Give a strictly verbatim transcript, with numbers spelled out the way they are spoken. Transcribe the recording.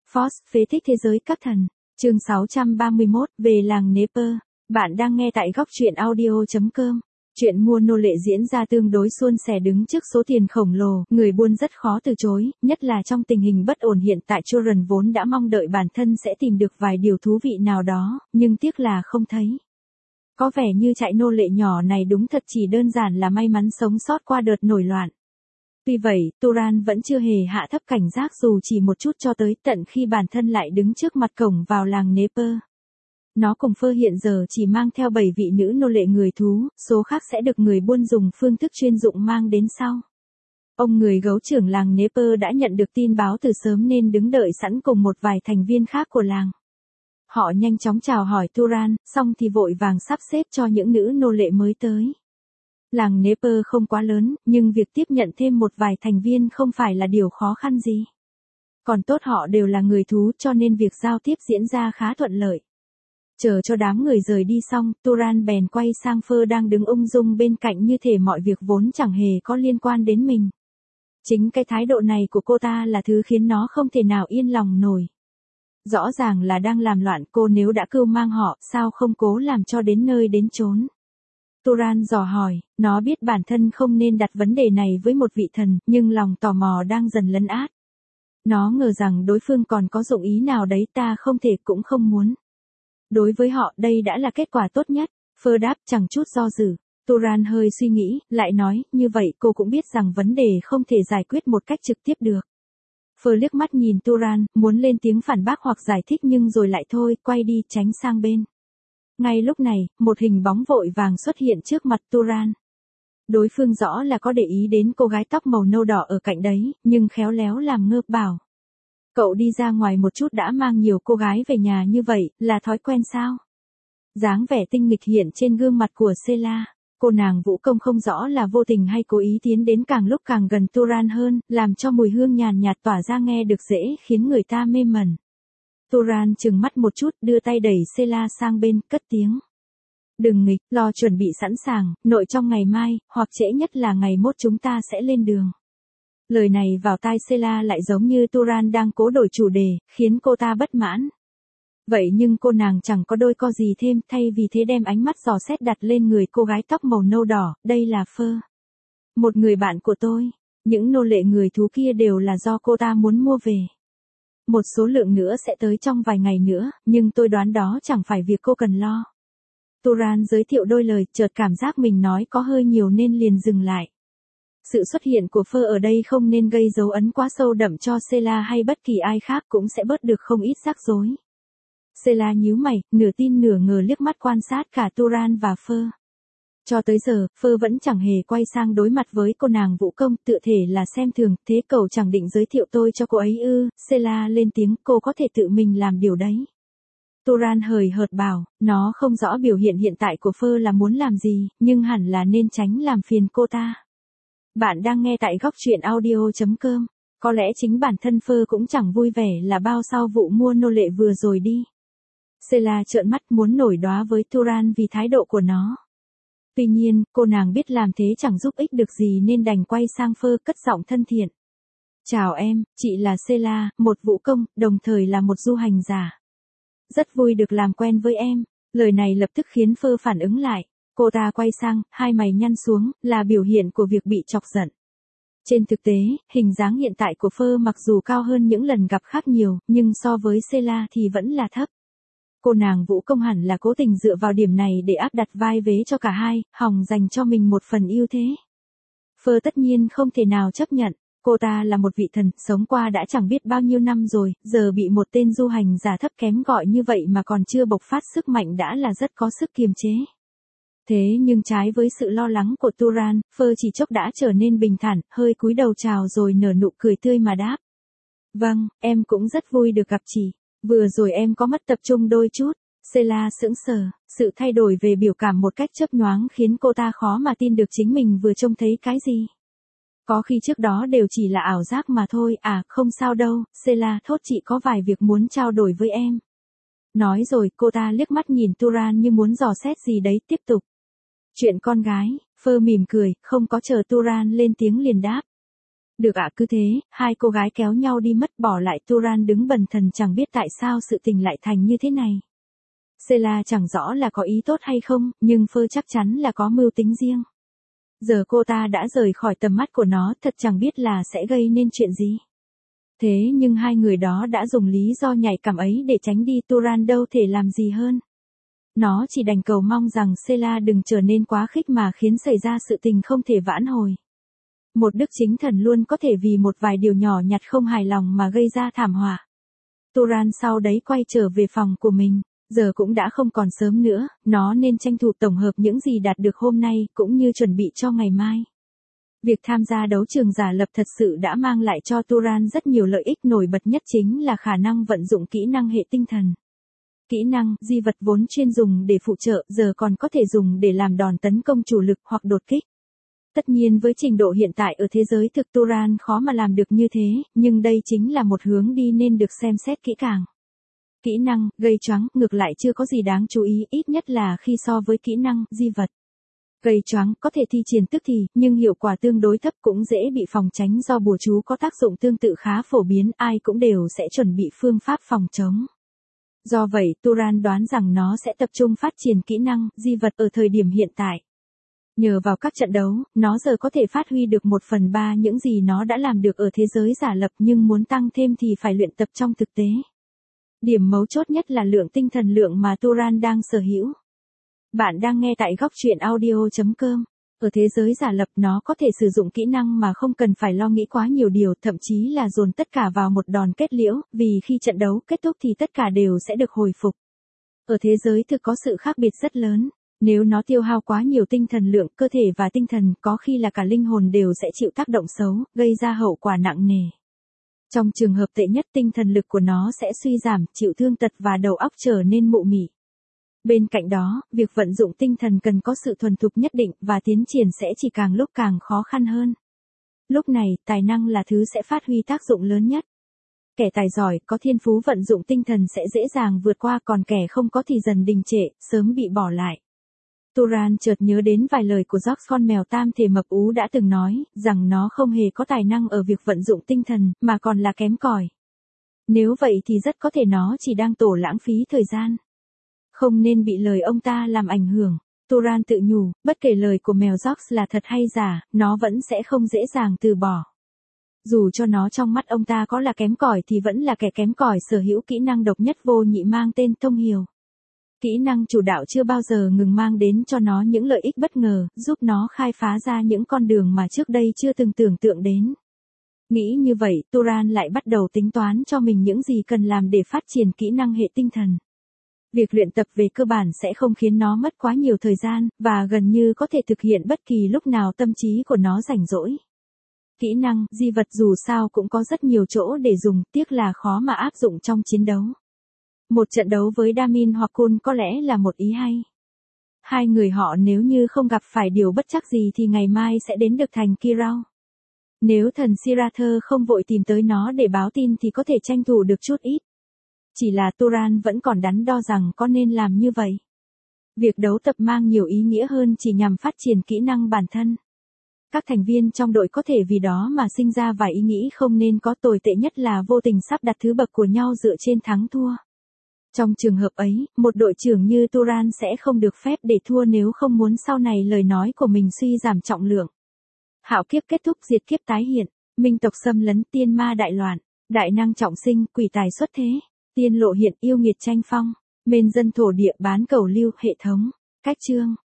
Force, phế tích thế giới các thần. Chương sáu trăm ba mươi mốt, về làng Nepper. Bạn đang nghe tại góc truyện audio chấm com. Chuyện mua nô lệ diễn ra tương đối suôn sẻ đứng trước số tiền khổng lồ, người buôn rất khó từ chối, nhất là trong tình hình bất ổn hiện tại. Children vốn đã mong đợi bản thân sẽ tìm được vài điều thú vị nào đó, nhưng tiếc là không thấy. Có vẻ như trại nô lệ nhỏ này đúng thật chỉ đơn giản là may mắn sống sót qua đợt nổi loạn. Tuy vậy, Turan vẫn chưa hề hạ thấp cảnh giác dù chỉ một chút cho tới tận khi bản thân lại đứng trước mặt cổng vào làng Nepper. Nó cùng Phơ hiện giờ chỉ mang theo bảy vị nữ nô lệ người thú, số khác sẽ được người buôn dùng phương thức chuyên dụng mang đến sau. Ông người gấu trưởng làng Nepper đã nhận được tin báo từ sớm nên đứng đợi sẵn cùng một vài thành viên khác của làng. Họ nhanh chóng chào hỏi Turan, xong thì vội vàng sắp xếp cho những nữ nô lệ mới tới. Làng Nepper không quá lớn, nhưng việc tiếp nhận thêm một vài thành viên không phải là điều khó khăn gì. Còn tốt họ đều là người thú cho nên việc giao tiếp diễn ra khá thuận lợi. Chờ cho đám người rời đi xong, Turan bèn quay sang Phơ đang đứng ung dung bên cạnh như thể mọi việc vốn chẳng hề có liên quan đến mình. Chính cái thái độ này của cô ta là thứ khiến nó không thể nào yên lòng nổi. Rõ ràng là đang làm loạn, cô nếu đã cưu mang họ, sao không cố làm cho đến nơi đến chốn. Turan dò hỏi, nó biết bản thân không nên đặt vấn đề này với một vị thần, nhưng lòng tò mò đang dần lấn át. Nó ngờ rằng đối phương còn có dụng ý nào đấy, ta không thể cũng không muốn. Đối với họ, đây đã là kết quả tốt nhất. Phơ đáp chẳng chút do dự. Turan hơi suy nghĩ, lại nói, như vậy cô cũng biết rằng vấn đề không thể giải quyết một cách trực tiếp được. Phơ liếc mắt nhìn Turan, muốn lên tiếng phản bác hoặc giải thích nhưng rồi lại thôi, quay đi tránh sang bên. Ngay lúc này, một hình bóng vội vàng xuất hiện trước mặt Turan. Đối phương rõ là có để ý đến cô gái tóc màu nâu đỏ ở cạnh đấy, nhưng khéo léo làm ngơ bảo. Cậu đi ra ngoài một chút đã mang nhiều cô gái về nhà như vậy, là thói quen sao? Dáng vẻ tinh nghịch hiện trên gương mặt của Sela. Cô nàng vũ công không rõ là vô tình hay cố ý tiến đến càng lúc càng gần Turan hơn, làm cho mùi hương nhàn nhạt tỏa ra nghe được dễ khiến người ta mê mẩn. Turan chừng mắt một chút, đưa tay đẩy Sela sang bên, cất tiếng. Đừng nghịch, lo chuẩn bị sẵn sàng, nội trong ngày mai, hoặc trễ nhất là ngày mốt chúng ta sẽ lên đường. Lời này vào tai Sela lại giống như Turan đang cố đổi chủ đề, khiến cô ta bất mãn. Vậy nhưng cô nàng chẳng có đôi co gì thêm, thay vì thế đem ánh mắt dò xét đặt lên người cô gái tóc màu nâu đỏ, đây là Phơ. Một người bạn của tôi, những nô lệ người thú kia đều là do cô ta muốn mua về. Một số lượng nữa sẽ tới trong vài ngày nữa, nhưng tôi đoán đó chẳng phải việc cô cần lo. Turan giới thiệu đôi lời, chợt cảm giác mình nói có hơi nhiều nên liền dừng lại. Sự xuất hiện của Phơ ở đây không nên gây dấu ấn quá sâu đậm cho Sela hay bất kỳ ai khác, cũng sẽ bớt được không ít rắc rối. Sela nhíu mày, nửa tin nửa ngờ liếc mắt quan sát cả Turan và Phơ. Cho tới giờ, Phơ vẫn chẳng hề quay sang đối mặt với cô nàng vũ công, tựa thể là xem thường, thế cậu chẳng định giới thiệu tôi cho cô ấy ư? Sela lên tiếng, cô có thể tự mình làm điều đấy. Turan hời hợt bảo, nó không rõ biểu hiện hiện tại của Phơ là muốn làm gì, nhưng hẳn là nên tránh làm phiền cô ta. Bạn đang nghe tại góc truyện audio chấm com. Có lẽ chính bản thân Phơ cũng chẳng vui vẻ là bao sau vụ mua nô lệ vừa rồi đi. Sela trợn mắt muốn nổi đoá với Turan vì thái độ của nó. Tuy nhiên, cô nàng biết làm thế chẳng giúp ích được gì nên đành quay sang Phơ cất giọng thân thiện. Chào em, chị là Sela, một vũ công, đồng thời là một du hành giả. Rất vui được làm quen với em. Lời này lập tức khiến Phơ phản ứng lại. Cô ta quay sang, hai mày nhăn xuống, là biểu hiện của việc bị chọc giận. Trên thực tế, hình dáng hiện tại của Phơ mặc dù cao hơn những lần gặp khác nhiều, nhưng so với Sela thì vẫn là thấp. Cô nàng vũ công hẳn là cố tình dựa vào điểm này để áp đặt vai vế cho cả hai, hòng dành cho mình một phần ưu thế. Phơ tất nhiên không thể nào chấp nhận, cô ta là một vị thần, sống qua đã chẳng biết bao nhiêu năm rồi, giờ bị một tên du hành giả thấp kém gọi như vậy mà còn chưa bộc phát sức mạnh đã là rất có sức kiềm chế. Thế nhưng trái với sự lo lắng của Turan, Phơ chỉ chốc đã trở nên bình thản, hơi cúi đầu chào rồi nở nụ cười tươi mà đáp. Vâng, em cũng rất vui được gặp chị. Vừa rồi em có mất tập trung đôi chút. Sela sững sờ, sự thay đổi về biểu cảm một cách chớp nhoáng khiến cô ta khó mà tin được chính mình vừa trông thấy cái gì. Có khi trước đó đều chỉ là ảo giác mà thôi, à không sao đâu, Sela thốt chị có vài việc muốn trao đổi với em. Nói rồi cô ta liếc mắt nhìn Turan như muốn dò xét gì đấy, tiếp tục. Chuyện con gái, Phơ mỉm cười, không có chờ Turan lên tiếng liền đáp. Được ạ, cứ thế, hai cô gái kéo nhau đi mất, bỏ lại Turan đứng bần thần chẳng biết tại sao sự tình lại thành như thế này. Sela chẳng rõ là có ý tốt hay không, nhưng Phơ chắc chắn là có mưu tính riêng. Giờ cô ta đã rời khỏi tầm mắt của nó, thật chẳng biết là sẽ gây nên chuyện gì. Thế nhưng hai người đó đã dùng lý do nhạy cảm ấy để tránh đi, Turan đâu thể làm gì hơn. Nó chỉ đành cầu mong rằng Sela đừng trở nên quá khích mà khiến xảy ra sự tình không thể vãn hồi. Một đức chính thần luôn có thể vì một vài điều nhỏ nhặt không hài lòng mà gây ra thảm họa. Turan sau đấy quay trở về phòng của mình. Giờ cũng đã không còn sớm nữa, nó nên tranh thủ tổng hợp những gì đạt được hôm nay, cũng như chuẩn bị cho ngày mai. Việc tham gia đấu trường giả lập thật sự đã mang lại cho Turan rất nhiều lợi ích, nổi bật nhất chính là khả năng vận dụng kỹ năng hệ tinh thần. Kỹ năng, di vật vốn chuyên dùng để phụ trợ, giờ còn có thể dùng để làm đòn tấn công chủ lực hoặc đột kích. Tất nhiên với trình độ hiện tại ở thế giới thực, Turan khó mà làm được như thế, nhưng đây chính là một hướng đi nên được xem xét kỹ càng. Kỹ năng, gây choáng, ngược lại chưa có gì đáng chú ý, ít nhất là khi so với kỹ năng, di vật. Gây choáng, có thể thi triển tức thì, nhưng hiệu quả tương đối thấp, cũng dễ bị phòng tránh do bùa chú có tác dụng tương tự khá phổ biến, ai cũng đều sẽ chuẩn bị phương pháp phòng chống. Do vậy, Turan đoán rằng nó sẽ tập trung phát triển kỹ năng, di vật ở thời điểm hiện tại. Nhờ vào các trận đấu, nó giờ có thể phát huy được một phần ba những gì nó đã làm được ở thế giới giả lập, nhưng muốn tăng thêm thì phải luyện tập trong thực tế. Điểm mấu chốt nhất là lượng tinh thần lượng mà Turan đang sở hữu. Bạn đang nghe tại góc truyện audio chấm com. Ở thế giới giả lập, nó có thể sử dụng kỹ năng mà không cần phải lo nghĩ quá nhiều điều, thậm chí là dồn tất cả vào một đòn kết liễu, vì khi trận đấu kết thúc thì tất cả đều sẽ được hồi phục. Ở thế giới thực có sự khác biệt rất lớn. Nếu nó tiêu hao quá nhiều tinh thần lượng, cơ thể và tinh thần, có khi là cả linh hồn đều sẽ chịu tác động xấu, gây ra hậu quả nặng nề. Trong trường hợp tệ nhất, tinh thần lực của nó sẽ suy giảm, chịu thương tật và đầu óc trở nên mụ mị. Bên cạnh đó, việc vận dụng tinh thần cần có sự thuần thục nhất định, và tiến triển sẽ chỉ càng lúc càng khó khăn hơn. Lúc này, tài năng là thứ sẽ phát huy tác dụng lớn nhất. Kẻ tài giỏi, có thiên phú vận dụng tinh thần sẽ dễ dàng vượt qua, còn kẻ không có thì dần đình trệ, sớm bị bỏ lại. Turan chợt nhớ đến vài lời của George, con mèo tam thể mập ú đã từng nói, rằng nó không hề có tài năng ở việc vận dụng tinh thần, mà còn là kém cỏi. Nếu vậy thì rất có thể nó chỉ đang tổ lãng phí thời gian. Không nên bị lời ông ta làm ảnh hưởng. Turan tự nhủ, bất kể lời của mèo George là thật hay giả, nó vẫn sẽ không dễ dàng từ bỏ. Dù cho nó trong mắt ông ta có là kém cỏi thì vẫn là kẻ kém cỏi sở hữu kỹ năng độc nhất vô nhị mang tên thông hiểu. Kỹ năng chủ đạo chưa bao giờ ngừng mang đến cho nó những lợi ích bất ngờ, giúp nó khai phá ra những con đường mà trước đây chưa từng tưởng tượng đến. Nghĩ như vậy, Turan lại bắt đầu tính toán cho mình những gì cần làm để phát triển kỹ năng hệ tinh thần. Việc luyện tập về cơ bản sẽ không khiến nó mất quá nhiều thời gian, và gần như có thể thực hiện bất kỳ lúc nào tâm trí của nó rảnh rỗi. Kỹ năng, di vật dù sao cũng có rất nhiều chỗ để dùng, tiếc là khó mà áp dụng trong chiến đấu. Một trận đấu với Damin hoặc Kun có lẽ là một ý hay. Hai người họ nếu như không gặp phải điều bất trắc gì thì ngày mai sẽ đến được thành Kirau. Nếu thần Sirather không vội tìm tới nó để báo tin thì có thể tranh thủ được chút ít. Chỉ là Turan vẫn còn đắn đo rằng có nên làm như vậy. Việc đấu tập mang nhiều ý nghĩa hơn chỉ nhằm phát triển kỹ năng bản thân. Các thành viên trong đội có thể vì đó mà sinh ra vài ý nghĩ không nên có, tồi tệ nhất là vô tình sắp đặt thứ bậc của nhau dựa trên thắng thua. Trong trường hợp ấy, một đội trưởng như Turan sẽ không được phép để thua nếu không muốn sau này lời nói của mình suy giảm trọng lượng. Hạo kiếp kết thúc, diệt kiếp tái hiện, minh tộc xâm lấn, tiên ma đại loạn, đại năng trọng sinh, quỷ tài xuất thế, tiên lộ hiện, yêu nghiệt tranh phong, mên dân thổ địa, bán cầu lưu, hệ thống, cách chương.